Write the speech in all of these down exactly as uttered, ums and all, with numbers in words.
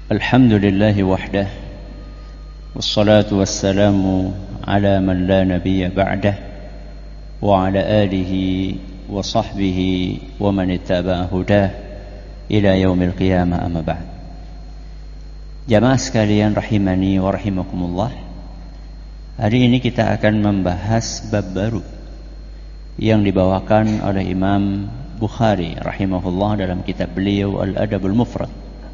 Alhamdulillahi wahdah, wassalatu wassalamu ala man la nabiyya ba'dah, wa ala alihi wa sahbihi wa man ittaba'a hudah ila yaumil qiyamah, amma ba'd. Jamaah sekalian rahimani wa rahimakumullah, hari ini kita akan membahas bab baru yang dibawakan oleh Imam Bukhari rahimahullah dalam kitab beliau Al-Adabul Mufrad.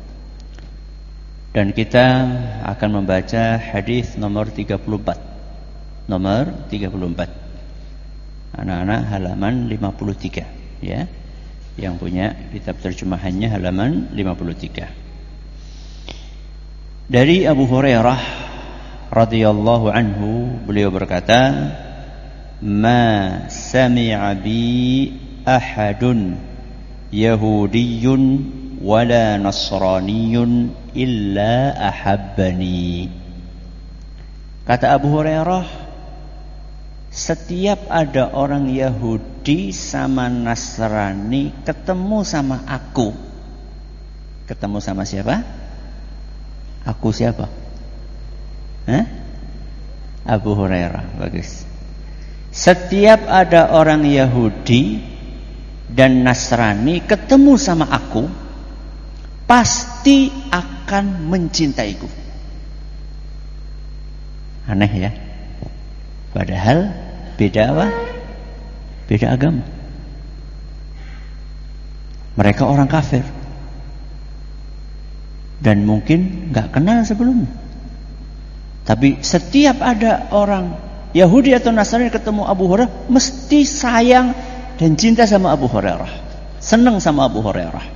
Dan kita akan membaca hadis nomor tiga puluh empat. Nomor tiga puluh empat. Anak-anak halaman lima puluh tiga, ya. Yang punya kitab terjemahannya halaman lima puluh tiga. Dari Abu Hurairah radhiyallahu anhu, beliau berkata, "Ma sami'a bi ahadun yahudiyyun wala nasraniyun illa ahabbani." Kata Abu Hurairah, setiap ada orang Yahudi sama Nasrani ketemu sama aku. Ketemu sama siapa? Aku siapa? Hah? Abu Hurairah. Bagus. Setiap ada orang Yahudi dan Nasrani ketemu sama aku, pasti akan mencintaiku. Aneh ya. Padahal beda apa? Beda agama. Mereka orang kafir dan mungkin gak kenal sebelumnya. Tapi setiap ada orang Yahudi atau Nasrani ketemu Abu Hurairah, mesti sayang dan cinta sama Abu Hurairah, senang sama Abu Hurairah.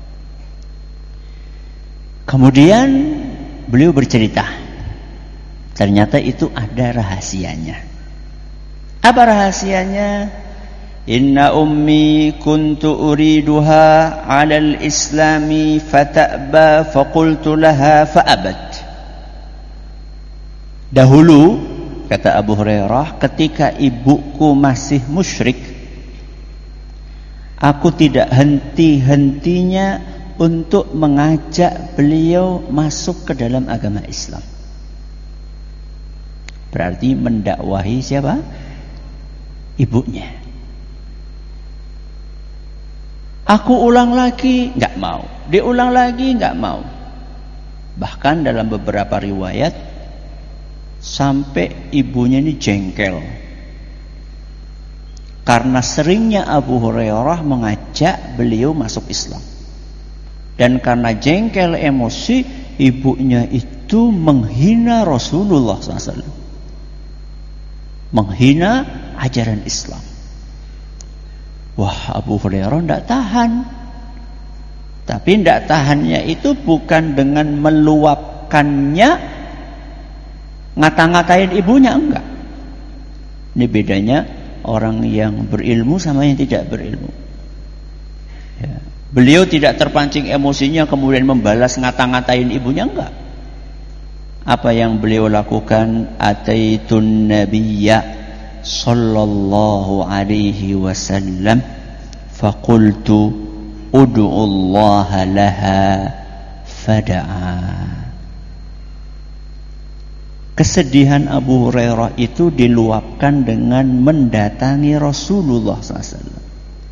Kemudian beliau bercerita, ternyata itu ada rahasianya. Apa rahasianya? Inna ummi kuntu uriduha 'alal islami fata'ba faqultu laha fa'abat. Dahulu, kata Abu Hurairah, ketika ibuku masih musyrik, aku tidak henti-hentinya untuk mengajak beliau masuk ke dalam agama Islam. Berarti mendakwahi siapa? Ibunya. Aku ulang lagi, enggak mau. Diulang lagi, enggak mau. Bahkan dalam beberapa riwayat sampai ibunya ini jengkel karena seringnya Abu Hurairah mengajak beliau masuk Islam. Dan karena jengkel emosi, ibunya itu menghina Rasulullah shallallahu alaihi wasallam, menghina ajaran Islam. Wah, Abu Hurairah tidak tahan. Tapi tidak tahannya itu bukan dengan meluapkannya, ngata-ngatain ibunya, enggak. Ini bedanya orang yang berilmu sama yang tidak berilmu. Ya. Beliau tidak terpancing emosinya kemudian membalas ngata-ngatain ibunya, enggak. Apa yang beliau lakukan? Ataitun nabiyya sallallahu alaihi wasallam faqultu ud'u Allah laha fada'a. Kesedihan Abu Hurairah itu diluapkan dengan mendatangi Rasulullah shallallahu alaihi wasallam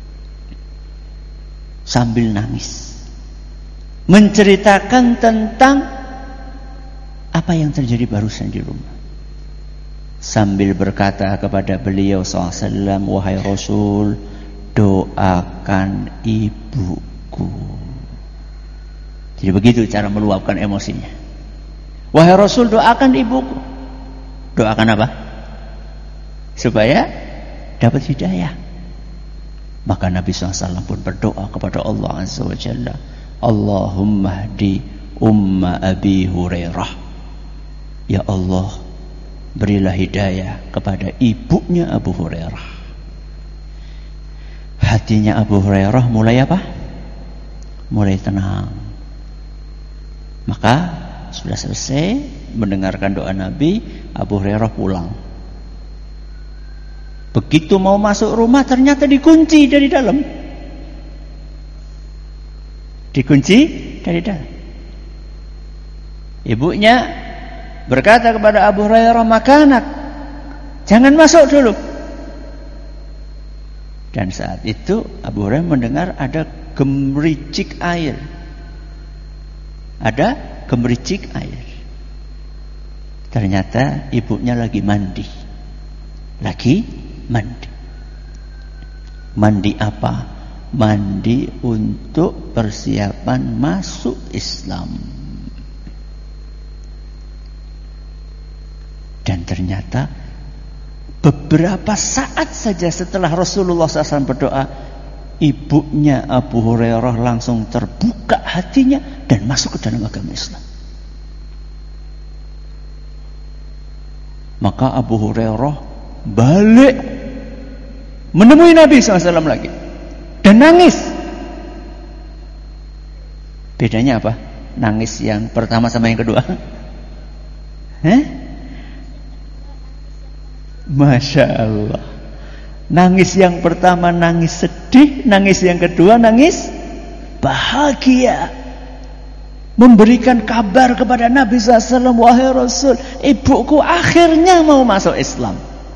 sambil nangis, menceritakan tentang apa yang terjadi barusan di rumah, sambil berkata kepada beliau shallallahu alaihi wasallam, wahai Rasul, doakan ibuku. Jadi begitu cara meluapkan emosinya. Wahai Rasul, doakan ibuku. Doakan apa? Supaya dapat hidayah. Maka Nabi shallallahu alaihi wasallam pun berdoa kepada Allah Azza wa Jalla, Allahumma hdi umma Abi Hurairah. Ya Allah, berilah hidayah kepada ibunya Abu Hurairah. Hatinya Abu Hurairah mulai apa? Mulai tenang. Maka sudah selesai mendengarkan doa Nabi, Abu Hurairah pulang. Begitu mau masuk rumah ternyata dikunci dari dalam. Dikunci dari dalam. Ibunya berkata kepada Abu Hurairah, "Makanak, jangan masuk dulu." Dan saat itu Abu Hurairah mendengar ada gemericik air. Ada gemericik air. Ternyata ibunya lagi mandi. Lagi mandi. Mandi apa? Mandi untuk persiapan masuk Islam. Dan ternyata beberapa saat saja setelah Rasulullah shallallahu alaihi wasallam berdoa, ibunya Abu Hurairah langsung terbuka hatinya dan masuk ke dalam agama Islam. Maka Abu Hurairah balik menemui Nabi shallallahu alaihi wasallam lagi dan nangis. Bedanya apa? Nangis yang pertama sama yang kedua? Hah? Masya Allah. Nangis yang pertama nangis sedih, nangis yang kedua nangis bahagia. Memberikan kabar kepada Nabi shallallahu alaihi wasallam, "Wahai Rasul, ibuku akhirnya mau masuk Islam."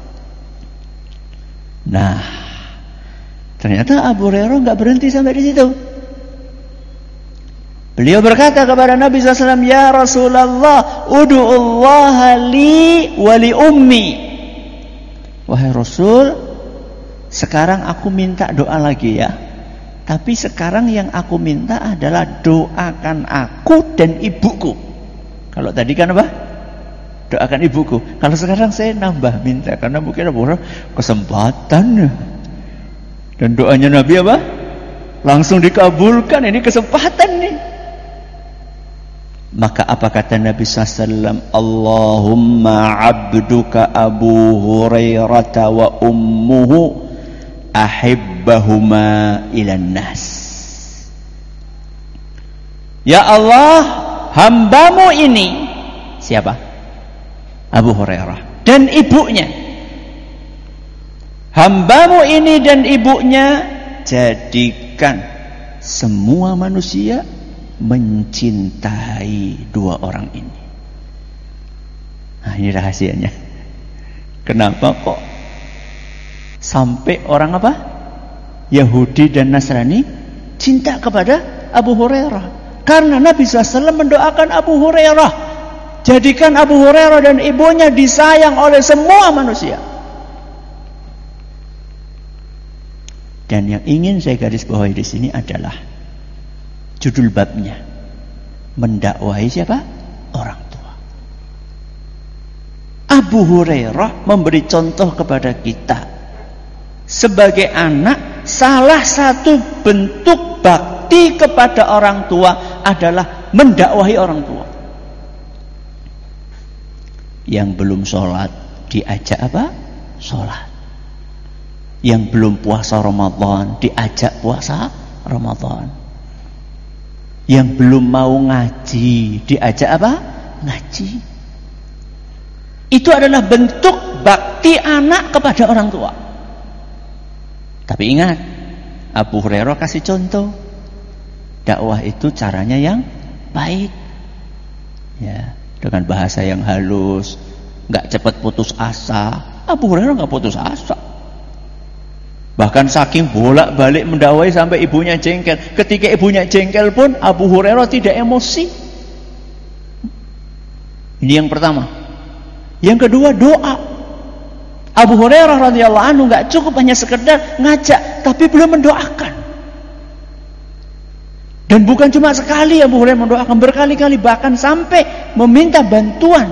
Nah, ternyata Abu Hurairah nggak berhenti sampai di situ. Beliau berkata kepada Nabi shallallahu alaihi wasallam, "Ya Rasulullah, ud'ullaha li wa li ummi." Wahai Rasul, sekarang aku minta doa lagi ya. Tapi sekarang yang aku minta adalah doakan aku dan ibuku. Kalau tadi kan apa? Doakan ibuku. Kalau sekarang saya nambah minta, karena mungkin ada kesempatan. Dan doanya Nabi apa? Langsung dikabulkan. Ini kesempatan nih. Maka apa kata Nabi shallallahu alaihi wasallam? Allahumma abduka Abu Hurairah wa ummuhu ahibbahuma ilan nas. Ya Allah, hambamu ini, siapa? Abu Hurairah dan ibunya. Hambamu ini dan ibunya jadikan semua manusia mencintai dua orang ini. Nah, ini rahasianya. Kenapa kok sampai orang apa? Yahudi dan Nasrani cinta kepada Abu Hurairah? Karena Nabi shallallahu alaihi wasallam mendoakan Abu Hurairah, jadikan Abu Hurairah dan ibunya disayang oleh semua manusia. Dan yang ingin saya garis bawahi di sini adalah judul babnya, mendakwahi siapa? Orang tua. Abu Hurairah memberi contoh kepada kita sebagai anak. Salah satu bentuk bakti kepada orang tua adalah mendakwahi orang tua. Yang belum sholat diajak apa? Sholat. Yang belum puasa Ramadan diajak puasa Ramadan. Yang belum mau ngaji diajak apa? Ngaji. Itu adalah bentuk bakti anak kepada orang tua. Tapi ingat, Abu Hurairah kasih contoh. Dakwah itu caranya yang baik. Ya, dengan bahasa yang halus, enggak cepat putus asa. Abu Hurairah enggak putus asa. Bahkan saking bolak-balik mendakwai sampai ibunya jengkel. Ketika ibunya jengkel pun Abu Hurairah tidak emosi. Ini yang pertama. Yang kedua, doa. Abu Hurairah radhiyallahu anhu enggak cukup hanya sekedar ngajak, tapi belum mendoakan. Dan bukan cuma sekali Abu Hurairah mendoakan, berkali-kali, bahkan sampai meminta bantuan.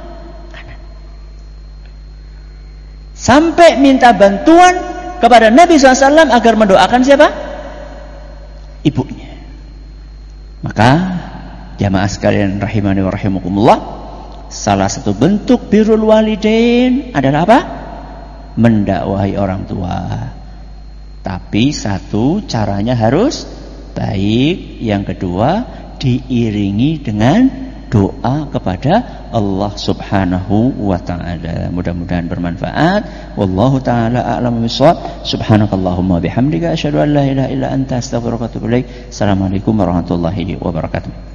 Sampai minta bantuan kepada Nabi shallallahu alaihi wasallam agar mendoakan siapa? Ibunya. Maka jamaah sekalian rahimani wa rahimakumullah, salah satu bentuk birrul walidain adalah apa? Mendakwahi orang tua. Tapi satu, caranya harus baik. Yang kedua, diiringi dengan doa kepada Allah Subhanahu wa taala. Mudah-mudahan bermanfaat. Wallahu taala a'lamu bissawab. Subhanakallahumma bihamdika asyhadu an la ilaha illa anta astaghfiruka wa atubu ilaik. Assalamualaikum warahmatullahi wabarakatuh.